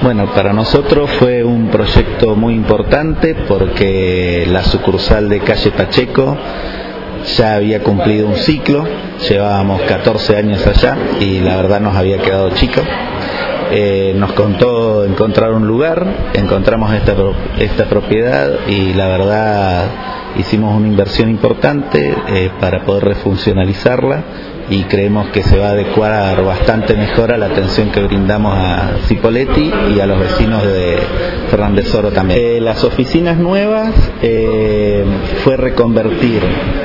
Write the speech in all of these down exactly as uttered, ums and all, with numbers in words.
Bueno, para nosotros fue un proyecto muy importante porque la sucursal de calle Pacheco ya había cumplido un ciclo, llevábamos catorce años allá y la verdad nos había quedado chico. Eh, nos contó encontrar un lugar, encontramos esta, esta propiedad y la verdad hicimos una inversión importante eh, para poder refuncionalizarla y creemos que se va a adecuar bastante mejor a la atención que brindamos a Cipolletti y a los vecinos de Fernández Oro también. Eh, las oficinas nuevas eh, fue reconvertir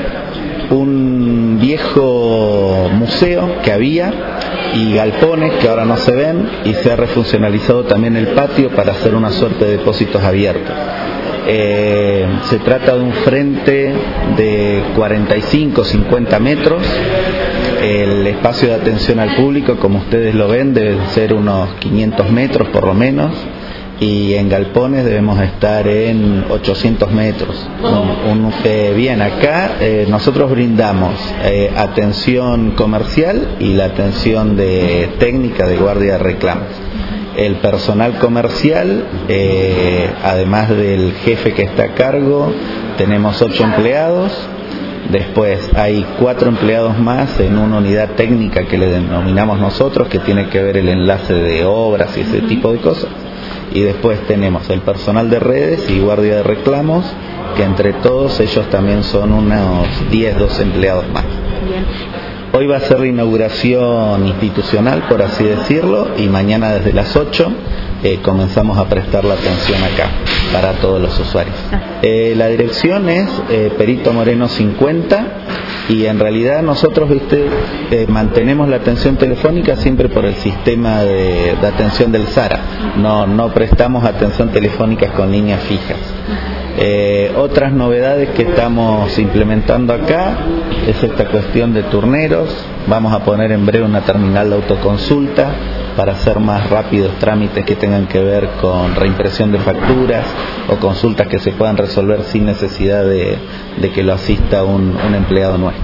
un viejo museo que había y galpones que ahora no se ven, y se ha refuncionalizado también el patio para hacer una suerte de depósitos abiertos. Eh, se trata de un frente de cuarenta y cinco a cincuenta metros. El espacio de atención al público, como ustedes lo ven, debe ser unos quinientos metros por lo menos, y en galpones debemos estar en ochocientos metros. Un, un, eh, bien, acá eh, nosotros brindamos eh, atención comercial y la atención de técnica de guardia de reclamos. El personal comercial, eh, además del jefe que está a cargo, tenemos ocho empleados. Después hay cuatro empleados más en una unidad técnica que le denominamos nosotros, que tiene que ver el enlace de obras y ese tipo de cosas. Y después tenemos el personal de redes y guardia de reclamos, que entre todos ellos también son unos diez, doce empleados más. Hoy va a ser la inauguración institucional, por así decirlo, y mañana desde las ocho eh, comenzamos a prestar la atención acá para todos los usuarios. Eh, la dirección es eh, Perito Moreno cincuenta, y en realidad nosotros, viste, eh, mantenemos la atención telefónica siempre por el sistema de, de atención del SARA. No, no prestamos atención telefónica con líneas fijas. Eh, otras novedades que estamos implementando acá es esta cuestión de turneros. Vamos a poner en breve una terminal de autoconsulta para hacer más rápidos trámites que tengan que ver con reimpresión de facturas o consultas que se puedan resolver sin necesidad de, de que lo asista un, un empleado nuestro.